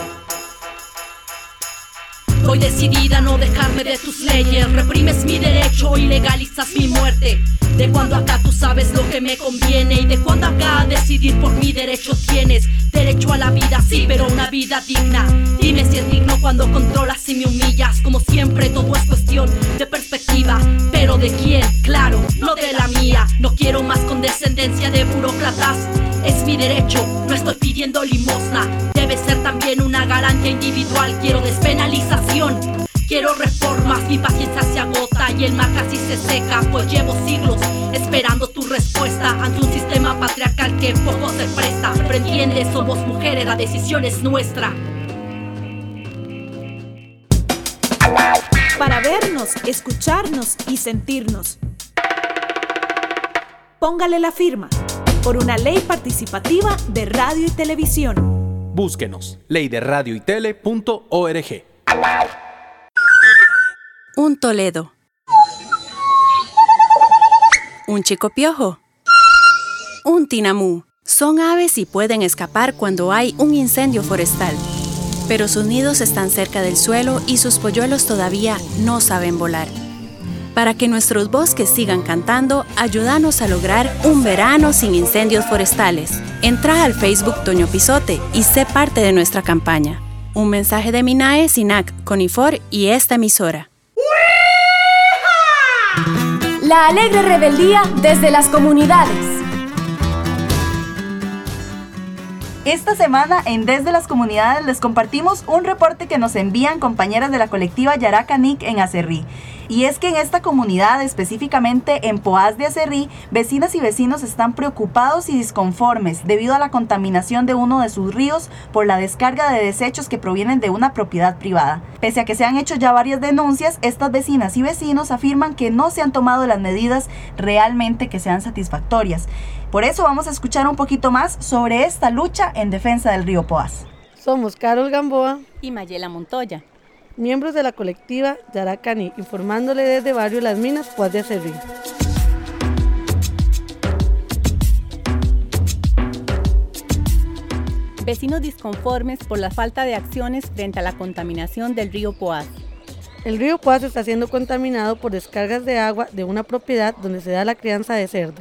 O: Estoy decidida a no dejarme de tus leyes. Reprimes mi derecho y legalizas mi muerte. De cuando acá tú sabes lo que me conviene y de cuando acá a decidir por mi derecho tienes. Derecho a la vida, sí, pero una vida digna. Dime si es digno cuando controlas y me humillas. Como siempre todo es cuestión de perspectiva. ¿Pero de quién? Claro, no de la mía. No quiero más condescendencia de burócratas. Es mi derecho, no estoy pidiendo limosna. Debe ser también una garantía individual. Quiero despenalización, quiero reformas. Mi paciencia se agota y el mar casi se seca, pues llevo siglos esperando tu respuesta ante un sistema patriarcal que poco se presta. Pero entiende, somos mujeres, la decisión es nuestra.
P: Para vernos, escucharnos y sentirnos, póngale la firma por una ley participativa de radio y televisión.
Q: Búsquenos, leyderadioytele.org.
R: Un Toledo. Un chico piojo. Un tinamú. Son aves y pueden escapar cuando hay un incendio forestal. Pero sus nidos están cerca del suelo y sus polluelos todavía no saben volar. Para que nuestros bosques sigan cantando, ayúdanos a lograr un verano sin incendios forestales. Entra al Facebook Toño Pisote y sé parte de nuestra campaña. Un mensaje de MINAE, SINAC, CONIFOR y esta emisora.
A: La alegre rebeldía desde las comunidades.
C: Esta semana en Desde las Comunidades les compartimos un reporte que nos envían compañeras de la colectiva Yaraca Nic en Acerrí. Y es que en esta comunidad, específicamente en Poás de Acerrí, vecinas y vecinos están preocupados y disconformes debido a la contaminación de uno de sus ríos por la descarga de desechos que provienen de una propiedad privada. Pese a que se han hecho ya varias denuncias, estas vecinas y vecinos afirman que no se han tomado las medidas realmente que sean satisfactorias. Por eso vamos a escuchar un poquito más sobre esta lucha en defensa del río Poás.
Q: Somos Carol Gamboa
R: y Mayela Montoya,
Q: miembros de la colectiva Yaracaní, informándole desde Barrio Las Minas, Poás de Acerrí.
R: Vecinos disconformes por la falta de acciones frente a la contaminación del río Poás.
Q: El río Poás está siendo contaminado por descargas de agua de una propiedad donde se da la crianza de cerdos.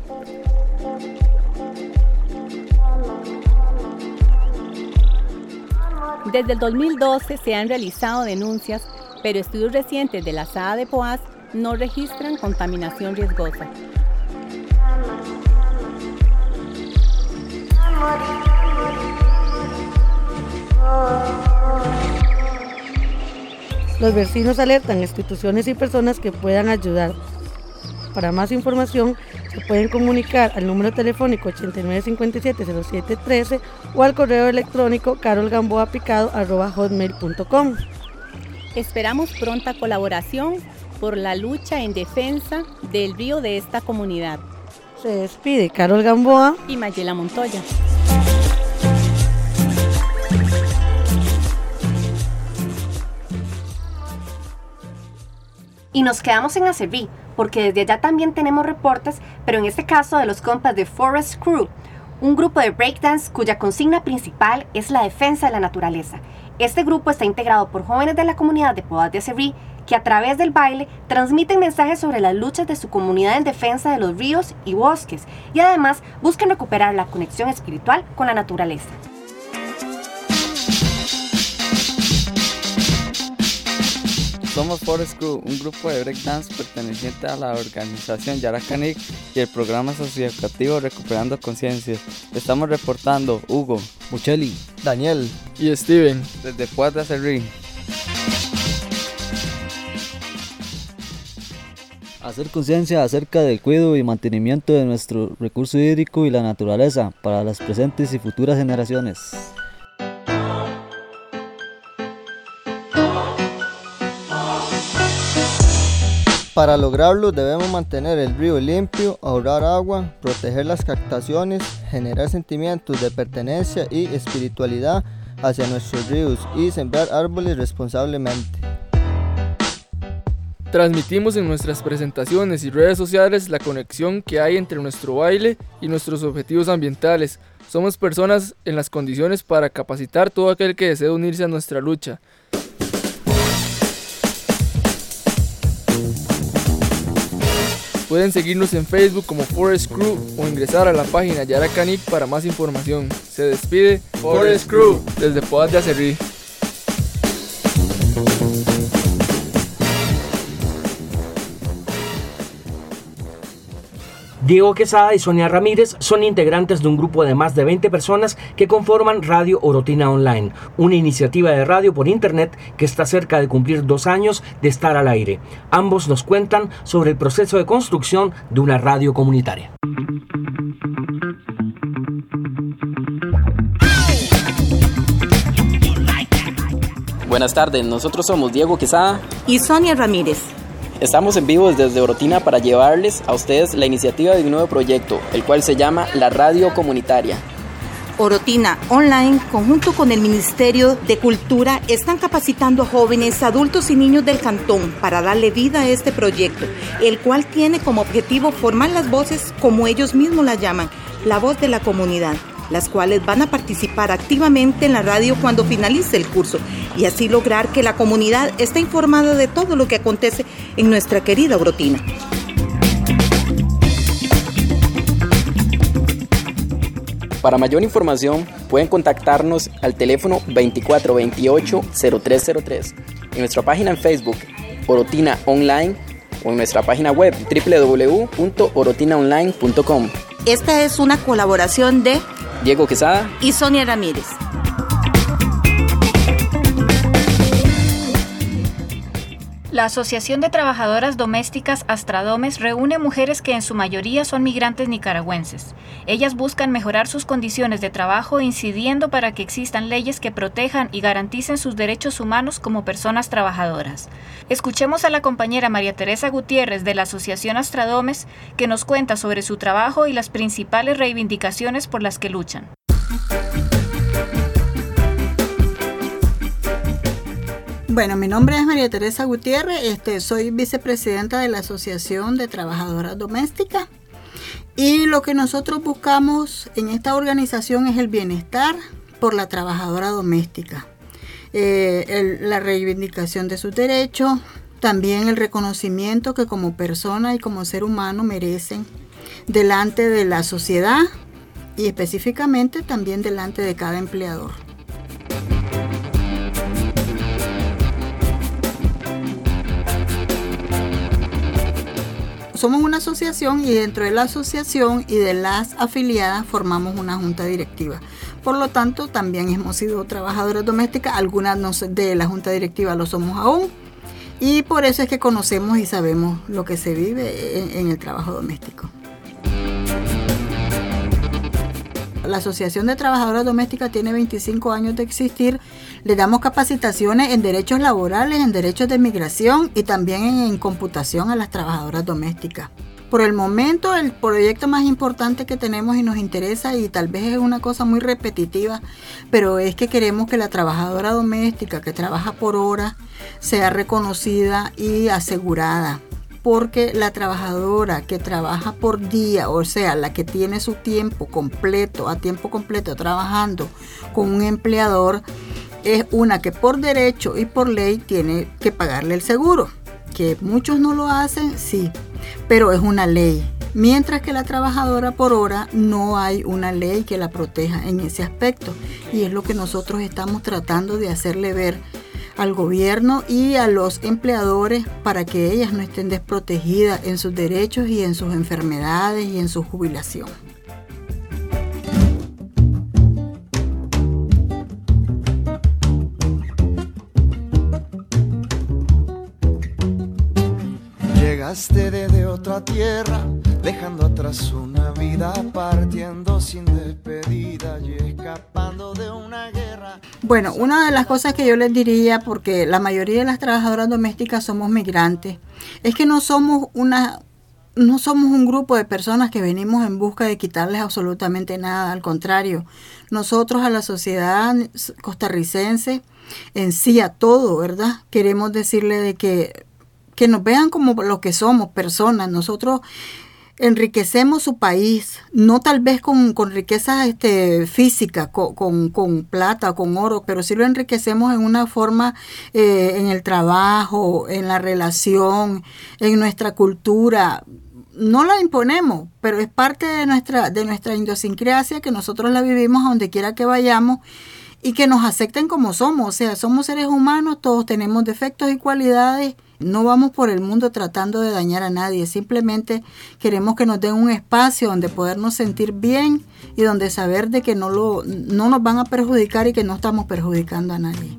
R: Desde el 2012 se han realizado denuncias, pero estudios recientes de la SAA de Poás no registran contaminación riesgosa.
Q: Los vecinos alertan a instituciones y personas que puedan ayudar. Para más información, se pueden comunicar al número telefónico 8957-0713 o al correo electrónico carolgamboapicado@hotmail.com.
R: Esperamos pronta colaboración por la lucha en defensa del río de esta comunidad.
Q: Se despide Carol Gamboa
R: y Mayela Montoya. Y nos quedamos en Acerrí, porque desde allá también tenemos reportes, pero en este caso de los compas de Forest Crew, un grupo de breakdance cuya consigna principal es la defensa de la naturaleza. Este grupo está integrado por jóvenes de la comunidad de Poás de Acerrí, que a través del baile transmiten mensajes sobre las luchas de su comunidad en defensa de los ríos y bosques, y además buscan recuperar la conexión espiritual con la naturaleza.
S: Somos Forest Crew, un grupo de breakdance perteneciente a la organización Yaracaní y el programa socioeducativo Recuperando Conciencias. Estamos reportando Hugo,
T: Mucheli, Daniel y Steven
S: desde Poás de Acerrí.
U: Hacer conciencia acerca del cuidado y mantenimiento de nuestro recurso hídrico y la naturaleza para las presentes y futuras generaciones.
T: Para lograrlo debemos mantener el río limpio, ahorrar agua, proteger las captaciones, generar sentimientos de pertenencia y espiritualidad hacia nuestros ríos y sembrar árboles responsablemente.
V: Transmitimos en nuestras presentaciones y redes sociales la conexión que hay entre nuestro baile y nuestros objetivos ambientales. Somos personas en las condiciones para capacitar todo aquel que desee unirse a nuestra lucha. Pueden seguirnos en Facebook como Forest Crew o ingresar a la página Yaracaní para más información. Se despide Forest Crew desde Poás de Acerrí.
E: Diego Quesada y Sonia Ramírez son integrantes de un grupo de más de 20 personas que conforman Radio Orotina Online, una iniciativa de radio por internet que está cerca de cumplir 2 años de estar al aire. Ambos nos cuentan sobre el proceso de construcción de una radio comunitaria.
W: Buenas tardes, nosotros somos Diego Quesada
X: y Sonia Ramírez.
W: Estamos en vivo desde Orotina para llevarles a ustedes la iniciativa de un nuevo proyecto, el cual se llama La Radio Comunitaria.
X: Orotina Online, conjunto con el Ministerio de Cultura, están capacitando a jóvenes, adultos y niños del cantón para darle vida a este proyecto, el cual tiene como objetivo formar las voces, como ellos mismos la llaman, la voz de la comunidad, las cuales van a participar activamente en la radio cuando finalice el curso y así lograr que la comunidad esté informada de todo lo que acontece en nuestra querida Orotina.
W: Para mayor información pueden contactarnos al teléfono 2428-0303, en nuestra página en Facebook Orotina Online o en nuestra página web www.orotinaonline.com.
X: Esta es una colaboración de
W: Diego Quesada
X: y Sonia Ramírez.
F: La Asociación de Trabajadoras Domésticas Astradomes reúne mujeres que en su mayoría son migrantes nicaragüenses. Ellas buscan mejorar sus condiciones de trabajo incidiendo para que existan leyes que protejan y garanticen sus derechos humanos como personas trabajadoras. Escuchemos a la compañera María Teresa Gutiérrez de la Asociación Astradomes, que nos cuenta sobre su trabajo y las principales reivindicaciones por las que luchan.
B: Bueno, mi nombre es María Teresa Gutiérrez, soy vicepresidenta de la Asociación de Trabajadoras Domésticas, y lo que nosotros buscamos en esta organización es el bienestar por la trabajadora doméstica, la reivindicación de sus derechos, también el reconocimiento que como persona y como ser humano merecen delante de la sociedad y específicamente también delante de cada empleador. Somos una asociación y dentro de la asociación y de las afiliadas formamos una junta directiva. Por lo tanto, también hemos sido trabajadoras domésticas, algunas de la junta directiva lo somos aún, y por eso es que conocemos y sabemos lo que se vive en el trabajo doméstico. La Asociación de Trabajadoras Domésticas tiene 25 años de existir. Le damos capacitaciones en derechos laborales, en derechos de migración y también en computación a las trabajadoras domésticas. Por el momento, el proyecto más importante que tenemos y nos interesa, y tal vez es una cosa muy repetitiva, pero es que queremos que la trabajadora doméstica que trabaja por hora sea reconocida y asegurada. Porque la trabajadora que trabaja por día, o sea, la que tiene su tiempo completo, a tiempo completo trabajando con un empleador, es una que por derecho y por ley tiene que pagarle el seguro. Que muchos no lo hacen, sí, pero es una ley. Mientras que la trabajadora por hora no hay una ley que la proteja en ese aspecto. Y es lo que nosotros estamos tratando de hacerle ver al gobierno y a los empleadores para que ellas no estén desprotegidas en sus derechos y en sus enfermedades y en su jubilación.
G: Llegaste desde otra tierra, dejando atrás una vida, partiendo sin despedida y escapando de una guerra.
B: Bueno, una de las cosas que yo les diría, porque la mayoría de las trabajadoras domésticas somos migrantes, es que no somos un grupo de personas que venimos en busca de quitarles absolutamente nada. Al contrario, nosotros a la sociedad costarricense, en sí a todo, ¿verdad? Queremos decirle de que nos vean como lo que somos, personas. Nosotros enriquecemos su país, no tal vez con riquezas físicas, con plata, con oro, pero sí lo enriquecemos en una forma, en el trabajo, en la relación, en nuestra cultura. No la imponemos, pero es parte de nuestra idiosincrasia, que nosotros la vivimos a donde quiera que vayamos y que nos acepten como somos. O sea, somos seres humanos, todos tenemos defectos y cualidades. No vamos por el mundo tratando de dañar a nadie, simplemente queremos que nos den un espacio donde podernos sentir bien y donde saber de que no nos van a perjudicar y que no estamos perjudicando a nadie.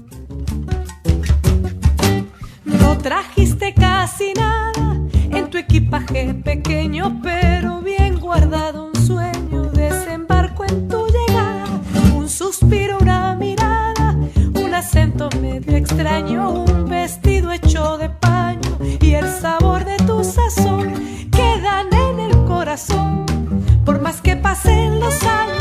H: No trajiste casi nada en tu equipaje pequeño, pero bien guardado un sueño, desembarco en tu llegada, un suspiro, una mirada, un acento medio extraño, un vestido hecho de paño y el sabor de tu sazón quedan en el corazón por más que pasen los años.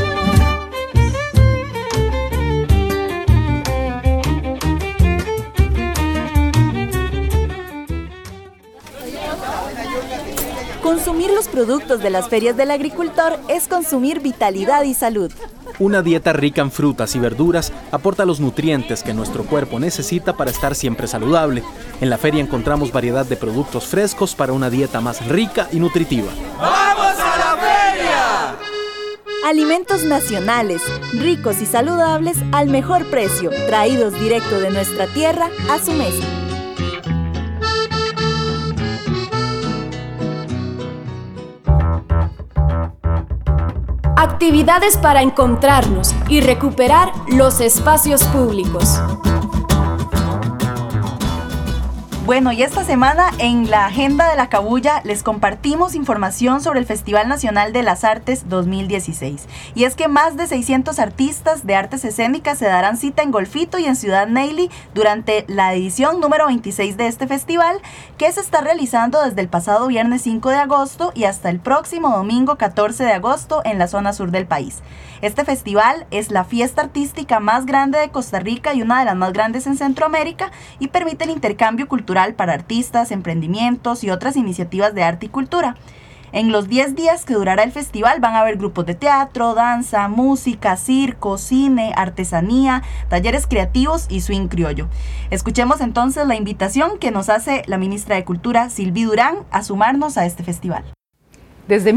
C: Consumir los productos de las ferias del agricultor es consumir vitalidad y salud.
I: Una dieta rica en frutas y verduras aporta los nutrientes que nuestro cuerpo necesita para estar siempre saludable. En la feria encontramos variedad de productos frescos para una dieta más rica y nutritiva.
Y: ¡Vamos a la feria!
C: Alimentos nacionales, ricos y saludables al mejor precio, traídos directo de nuestra tierra a su mesa.
A: Actividades para encontrarnos y recuperar los espacios públicos.
C: Bueno, y esta semana en la Agenda de la Cabulla les compartimos información sobre el Festival Nacional de las Artes 2016. Y es que más de 600 artistas de artes escénicas se darán cita en Golfito y en Ciudad Neyli durante la edición número 26 de este festival, que se está realizando desde el pasado viernes 5 de agosto y hasta el próximo domingo 14 de agosto en la zona sur del país. Este festival es la fiesta artística más grande de Costa Rica y una de las más grandes en Centroamérica y permite el intercambio cultural para artistas, emprendimientos y otras iniciativas de arte y cultura. En los 10 días que durará el festival van a haber grupos de teatro, danza, música, circo, cine, artesanía, talleres creativos y swing criollo. Escuchemos entonces la invitación que nos hace la ministra de Cultura, Sylvie Durán, a sumarnos a este festival.
D: Desde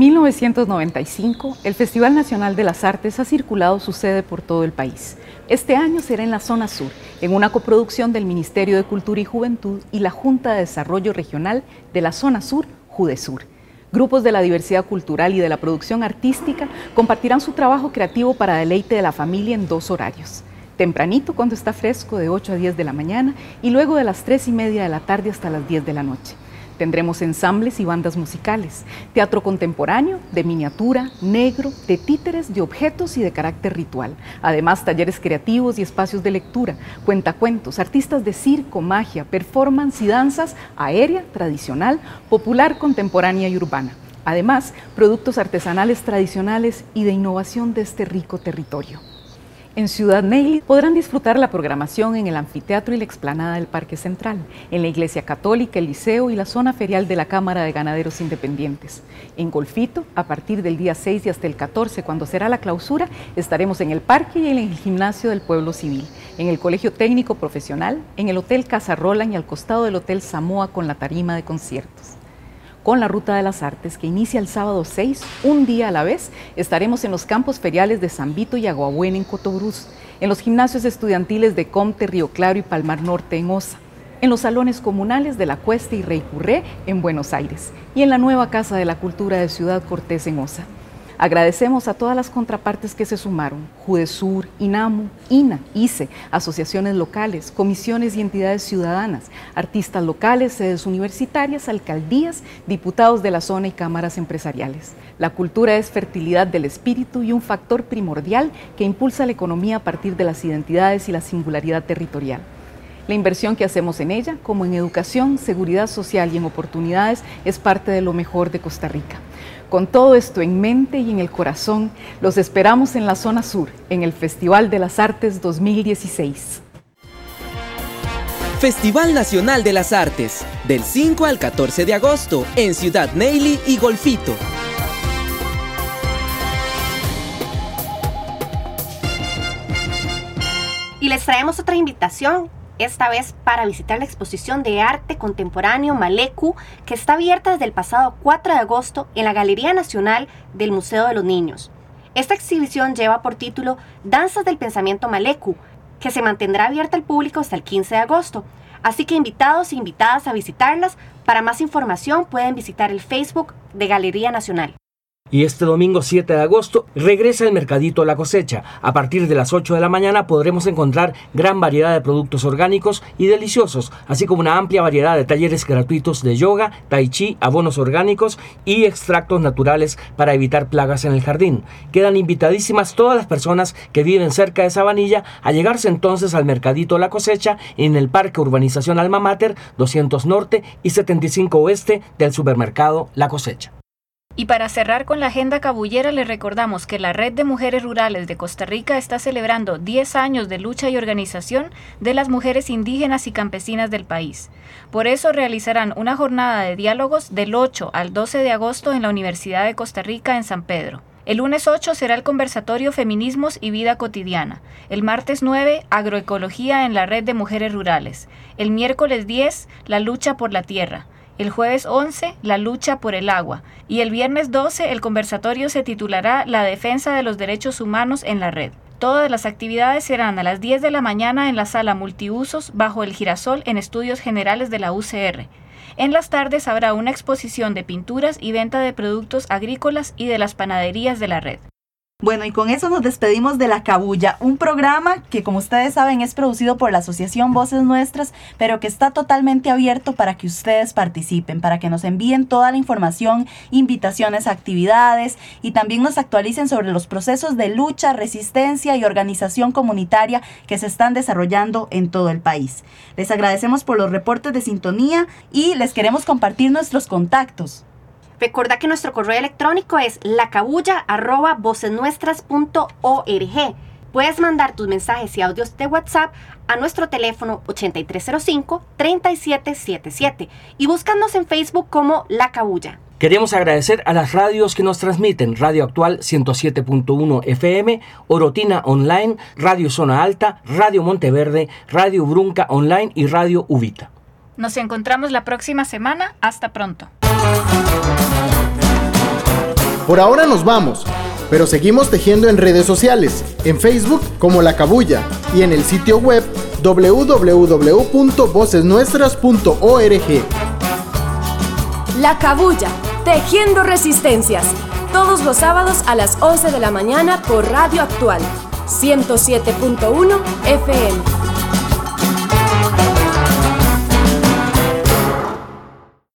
D: 1995, el Festival Nacional de las Artes ha circulado su sede por todo el país. Este año será en la zona sur, en una coproducción del Ministerio de Cultura y Juventud y la Junta de Desarrollo Regional de la zona sur, JUDESUR. Grupos de la diversidad cultural y de la producción artística compartirán su trabajo creativo para deleite de la familia en 2 horarios. Tempranito, cuando está fresco, de 8 a 10 de la mañana, y luego de las 3:30 de la tarde hasta las 10 de la noche. Tendremos ensambles y bandas musicales, teatro contemporáneo, de miniatura, negro, de títeres, de objetos y de carácter ritual. Además, talleres creativos y espacios de lectura, cuentacuentos, artistas de circo, magia, performance y danzas aérea, tradicional, popular, contemporánea y urbana. Además, productos artesanales tradicionales y de innovación de este rico territorio. En Ciudad Neyli podrán disfrutar la programación en el anfiteatro y la explanada del Parque Central, en la Iglesia Católica, el Liceo y la zona ferial de la Cámara de Ganaderos Independientes. En Golfito, a partir del día 6 y hasta el 14, cuando será la clausura, estaremos en el parque y en el gimnasio del Pueblo Civil, en el Colegio Técnico Profesional, en el Hotel Casa Roland y al costado del Hotel Samoa con la tarima de conciertos. Con la Ruta de las Artes, que inicia el sábado 6, un día a la vez, estaremos en los campos feriales de San Vito y Aguabuena en Cotobruz, en los gimnasios estudiantiles de Comte, Río Claro y Palmar Norte en Osa, en los salones comunales de La Cuesta y Rey Curré en Buenos Aires y en la nueva Casa de la Cultura de Ciudad Cortés en Osa. Agradecemos a todas las contrapartes que se sumaron: JUDESUR, INAMU, INA, ICE, asociaciones locales, comisiones y entidades ciudadanas, artistas locales, sedes universitarias, alcaldías, diputados de la zona y cámaras empresariales. La cultura es fertilidad del espíritu y un factor primordial que impulsa la economía a partir de las identidades y la singularidad territorial. La inversión que hacemos en ella, como en educación, seguridad social y en oportunidades, es parte de lo mejor de Costa Rica. Con todo esto en mente y en el corazón, los esperamos en la zona sur, en el Festival de las Artes 2016.
J: Festival Nacional de las Artes, del 5 al 14 de agosto, en Ciudad Neyli y Golfito.
K: Y les traemos otra invitación, esta vez para visitar la exposición de arte contemporáneo Malecu, que está abierta desde el pasado 4 de agosto en la Galería Nacional del Museo de los Niños. Esta exhibición lleva por título Danzas del Pensamiento Malecu, que se mantendrá abierta al público hasta el 15 de agosto. Así que invitados e invitadas a visitarlas. Para más información pueden visitar el Facebook de Galería Nacional.
E: Y este domingo 7 de agosto regresa el Mercadito La Cosecha. A partir de las 8 de la mañana podremos encontrar gran variedad de productos orgánicos y deliciosos, así como una amplia variedad de talleres gratuitos de yoga, tai chi, abonos orgánicos y extractos naturales para evitar plagas en el jardín. Quedan invitadísimas todas las personas que viven cerca de Sabanilla a llegarse entonces al Mercadito La Cosecha en el Parque Urbanización Alma Mater, 200 Norte y 75 Oeste del Supermercado La Cosecha.
F: Y para cerrar con la agenda cabullera, les recordamos que la Red de Mujeres Rurales de Costa Rica está celebrando 10 años de lucha y organización de las mujeres indígenas y campesinas del país. Por eso realizarán una jornada de diálogos del 8 al 12 de agosto en la Universidad de Costa Rica en San Pedro. El lunes 8 será el conversatorio Feminismos y Vida Cotidiana. El martes 9, Agroecología en la Red de Mujeres Rurales. El miércoles 10, la lucha por la tierra. El jueves 11, la lucha por el agua. Y el viernes 12, el conversatorio se titulará La defensa de los derechos humanos en la red. Todas las actividades serán a las 10 de la mañana en la sala multiusos bajo el girasol en Estudios Generales de la UCR. En las tardes habrá una exposición de pinturas y venta de productos agrícolas y de las panaderías de la red.
C: Bueno, y con eso nos despedimos de La Cabulla, un programa que, como ustedes saben, es producido por la Asociación Voces Nuestras, pero que está totalmente abierto para que ustedes participen, para que nos envíen toda la información, invitaciones a actividades y también nos actualicen sobre los procesos de lucha, resistencia y organización comunitaria que se están desarrollando en todo el país. Les agradecemos por los reportes de sintonía y les queremos compartir nuestros contactos.
K: Recordá que nuestro correo electrónico es lacabulla@vocesnuestras.org. Puedes mandar tus mensajes y audios de WhatsApp a nuestro teléfono 8305-3777 y búscanos en Facebook como La Cabulla.
E: Queremos agradecer a las radios que nos transmiten: Radio Actual 107.1 FM, Orotina Online, Radio Zona Alta, Radio Monteverde, Radio Brunca Online y Radio Ubita.
F: Nos encontramos la próxima semana. Hasta pronto.
L: Por ahora nos vamos, pero seguimos tejiendo en redes sociales, en Facebook como La Cabulla y en el sitio web www.vocesnuestras.org.
A: La Cabulla, tejiendo resistencias, todos los sábados a las 11 de la mañana por Radio Actual 107.1 FM.